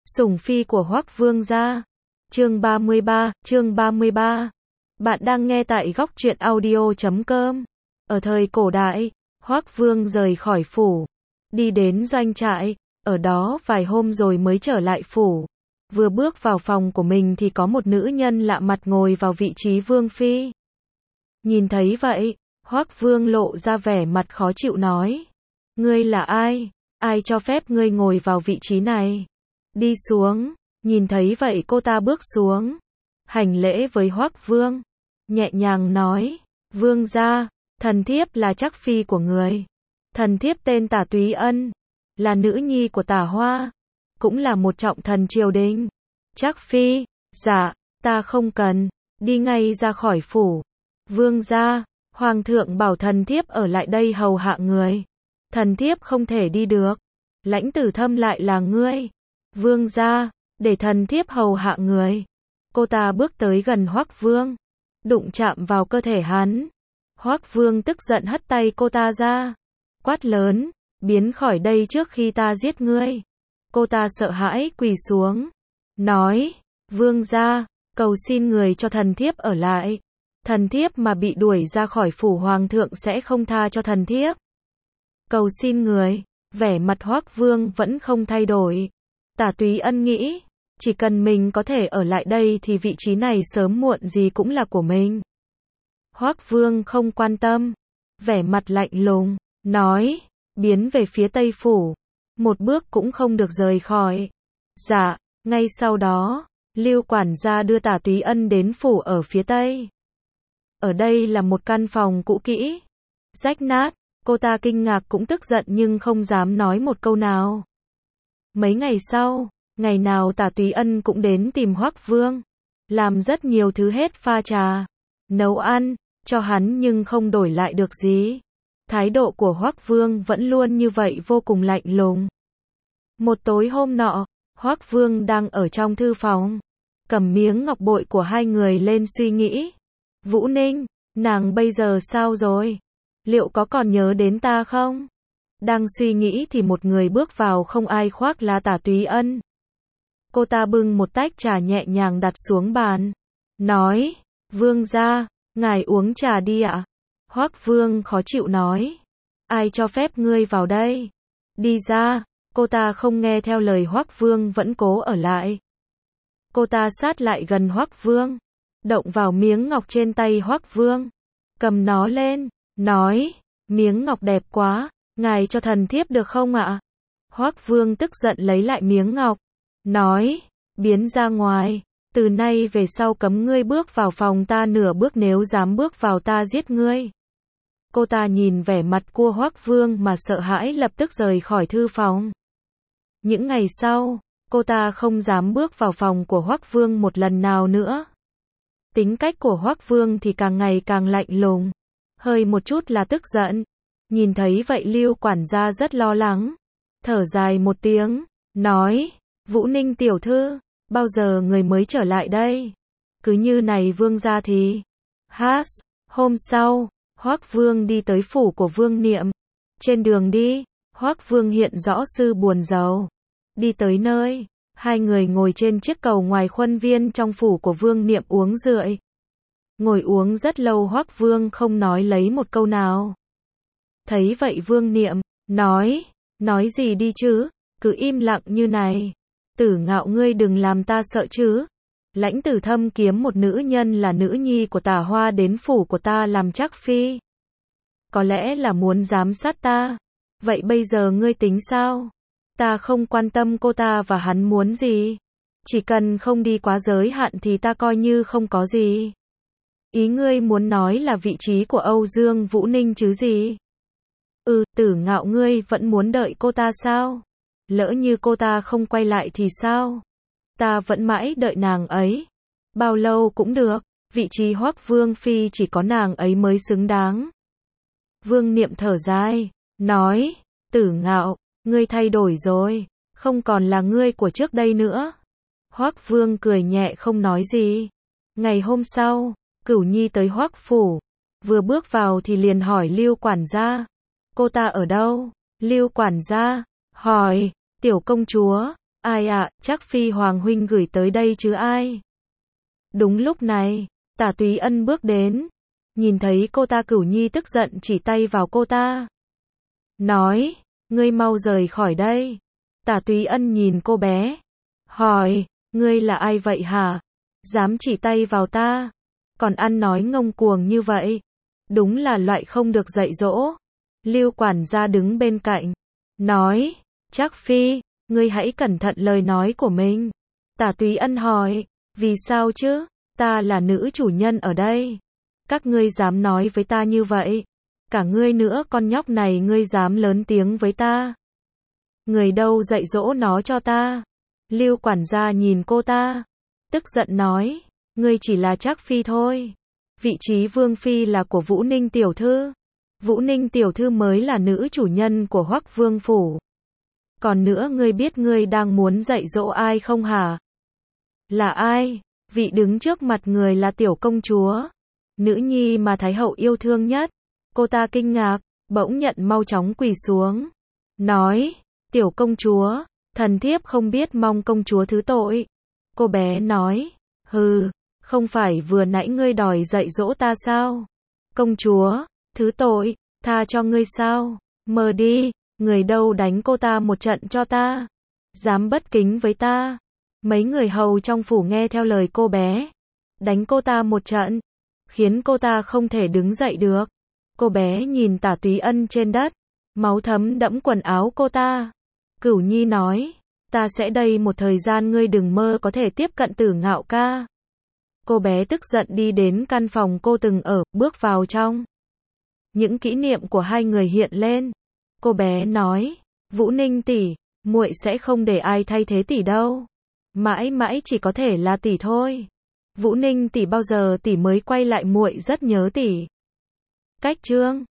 Sủng phi của Hoắc Vương gia. Chương 33. Bạn đang nghe tại góc truyện audio.com. Ở thời cổ đại, Hoắc Vương rời khỏi phủ, đi đến doanh trại, ở đó vài hôm rồi mới trở lại phủ. Vừa bước vào phòng của mình thì có một nữ nhân lạ mặt ngồi vào vị trí vương phi. Nhìn thấy vậy, Hoắc Vương lộ ra vẻ mặt khó chịu nói: "Ngươi là ai? Ai cho phép ngươi ngồi vào vị trí này? Đi xuống." Nhìn thấy vậy cô ta bước xuống, hành lễ với Hoắc Vương, nhẹ nhàng nói: "Vương gia, thần thiếp là trắc phi của người. Thần thiếp tên Tả Túy Ân, là nữ nhi của Tả Hoa, cũng là một trọng thần triều đình." Trắc phi: "Dạ, ta không cần, đi ngay ra khỏi phủ." "Vương gia, hoàng thượng bảo thần thiếp ở lại đây hầu hạ người. Thần thiếp không thể đi được. Lãnh Tử Thâm lại là ngươi." "Vương gia, để thần thiếp hầu hạ người." Cô ta bước tới gần Hoắc Vương, đụng chạm vào cơ thể hắn. Hoắc Vương tức giận hất tay cô ta ra, quát lớn: "Biến khỏi đây trước khi ta giết ngươi." Cô ta sợ hãi quỳ xuống, nói: "Vương gia, cầu xin người cho thần thiếp ở lại. Thần thiếp mà bị đuổi ra khỏi phủ hoàng thượng sẽ không tha cho thần thiếp." Cầu xin người. Vẻ mặt Hoắc Vương vẫn không thay đổi. Tả Túy Ân nghĩ, chỉ cần mình có thể ở lại đây thì vị trí này sớm muộn gì cũng là của mình. Hoắc Vương không quan tâm, vẻ mặt lạnh lùng, nói: "Biến về phía Tây phủ, một bước cũng không được rời khỏi." Dạ. Ngay sau đó, Lưu quản gia đưa Tả Túy Ân đến phủ ở phía Tây. Ở đây là một căn phòng cũ kỹ, rách nát. Cô ta kinh ngạc cũng tức giận nhưng không dám nói một câu nào. Mấy ngày sau, ngày nào Tả Túy Ân cũng đến tìm Hoắc Vương, làm rất nhiều thứ, hết pha trà, nấu ăn cho hắn nhưng không đổi lại được gì. Thái độ của Hoắc Vương vẫn luôn như vậy, vô cùng lạnh lùng. Một tối hôm nọ, Hoắc Vương đang ở trong thư phòng, cầm miếng ngọc bội của hai người lên suy nghĩ. "Vũ Ninh, nàng bây giờ sao rồi? Liệu có còn nhớ đến ta không?" Đang suy nghĩ thì một người bước vào, không ai khác là Tả Túy Ân. Cô ta bưng một tách trà nhẹ nhàng đặt xuống bàn, nói: "Vương gia, ngài uống trà đi ạ." Hoắc Vương khó chịu nói: "Ai cho phép ngươi vào đây? Đi ra." Cô ta không nghe theo lời Hoắc Vương, vẫn cố ở lại. Cô ta sát lại gần Hoắc Vương, động vào miếng ngọc trên tay Hoắc Vương, cầm nó lên, nói: "Miếng ngọc đẹp quá, ngài cho thần thiếp được không ạ?" Hoắc Vương tức giận lấy lại miếng ngọc, nói: "Biến ra ngoài, từ nay về sau cấm ngươi bước vào phòng ta nửa bước, nếu dám bước vào ta giết ngươi." Cô ta nhìn vẻ mặt của Hoắc Vương mà sợ hãi, lập tức rời khỏi thư phòng. Những ngày sau, cô ta không dám bước vào phòng của Hoắc Vương một lần nào nữa. Tính cách của Hoắc Vương thì càng ngày càng lạnh lùng, hơi một chút là tức giận. Nhìn thấy vậy Lưu quản gia rất lo lắng, thở dài một tiếng, nói: "Vũ Ninh tiểu thư, bao giờ người mới trở lại đây? Cứ như này vương gia thì..." Hôm sau, Hoắc Vương đi tới phủ của Vương Niệm. Trên đường đi, Hoắc Vương hiện rõ sự buồn rầu. Đi tới nơi, hai người ngồi trên chiếc cầu ngoài khuôn viên trong phủ của Vương Niệm uống rượu. Ngồi uống rất lâu, Hoắc Vương không nói lấy một câu nào. Thấy vậy Vương Niệm nói gì đi chứ, cứ im lặng như này. "Tử Ngạo, ngươi đừng làm ta sợ chứ. Lãnh Tử Thâm kiếm một nữ nhân là nữ nhi của Tả Hoa đến phủ của ta làm trắc phi. Có lẽ là muốn giám sát ta. Vậy bây giờ ngươi tính sao?" "Ta không quan tâm cô ta và hắn muốn gì. Chỉ cần không đi quá giới hạn thì ta coi như không có gì." "Ý ngươi muốn nói là vị trí của Âu Dương Vũ Ninh chứ gì?" Tử Ngạo, ngươi vẫn muốn đợi cô ta sao? Lỡ như cô ta không quay lại thì sao? Ta vẫn mãi đợi nàng ấy. Bao lâu cũng được, vị trí Hoắc Vương phi chỉ có nàng ấy mới xứng đáng." Vương Niệm thở dài, nói: "Tử Ngạo, ngươi thay đổi rồi, không còn là ngươi của trước đây nữa." Hoắc Vương cười nhẹ không nói gì. Ngày hôm sau, Cửu Nhi tới Hoắc phủ, vừa bước vào thì liền hỏi Lưu quản gia: "Cô ta ở đâu?" Lưu quản gia hỏi: "Tiểu công chúa, Ai ạ, chắc Phi Hoàng huynh gửi tới đây chứ ai. Đúng lúc này, Tả Túy Ân bước đến, nhìn thấy cô ta Cửu Nhi tức giận chỉ tay vào cô ta. Nói, ngươi mau rời khỏi đây. Tả Túy Ân nhìn cô bé, hỏi, ngươi là ai vậy hả? Dám chỉ tay vào ta, còn ăn nói ngông cuồng như vậy. Đúng là loại không được dạy dỗ. Lưu quản gia đứng bên cạnh, nói, Trác Phi, ngươi hãy cẩn thận lời nói của mình. Tả Túy Ân hỏi, vì sao chứ, ta là nữ chủ nhân ở đây. Các ngươi dám nói với ta như vậy. Cả ngươi nữa con nhóc này ngươi dám lớn tiếng với ta. Người đâu dạy dỗ nó cho ta. Lưu quản gia nhìn cô ta, tức giận nói, ngươi chỉ là Trác Phi thôi. Vị trí vương phi là của Vũ Ninh tiểu thư. Vũ Ninh tiểu thư mới là nữ chủ nhân của Hoắc Vương phủ. Còn nữa ngươi biết ngươi đang muốn dạy dỗ ai không hả? Là ai? Vị đứng trước mặt người là tiểu công chúa, nữ nhi mà Thái hậu yêu thương nhất. Cô ta kinh ngạc, bỗng nhận mau chóng quỳ xuống. Nói, tiểu công chúa, thần thiếp không biết mong công chúa thứ tội. Cô bé nói, hừ, không phải vừa nãy ngươi đòi dạy dỗ ta sao? Công chúa, thứ tội, tha cho ngươi sao? Mờ đi, người đâu đánh cô ta một trận cho ta. Dám bất kính với ta. Mấy người hầu trong phủ nghe theo lời cô bé, đánh cô ta một trận, khiến cô ta không thể đứng dậy được. Cô bé nhìn Tả Túy Ân trên đất, máu thấm đẫm quần áo cô ta. Cửu Nhi nói, ta sẽ đây một thời gian ngươi đừng mơ có thể tiếp cận Tử Ngạo ca. Cô bé tức giận đi đến căn phòng cô từng ở, bước vào trong. Những kỷ niệm của hai người hiện lên. Cô bé nói, Vũ Ninh tỷ, muội sẽ không để ai thay thế tỷ đâu. Mãi mãi chỉ có thể là tỷ thôi. Vũ Ninh tỷ bao giờ tỷ mới quay lại, muội rất nhớ tỷ. Cách chương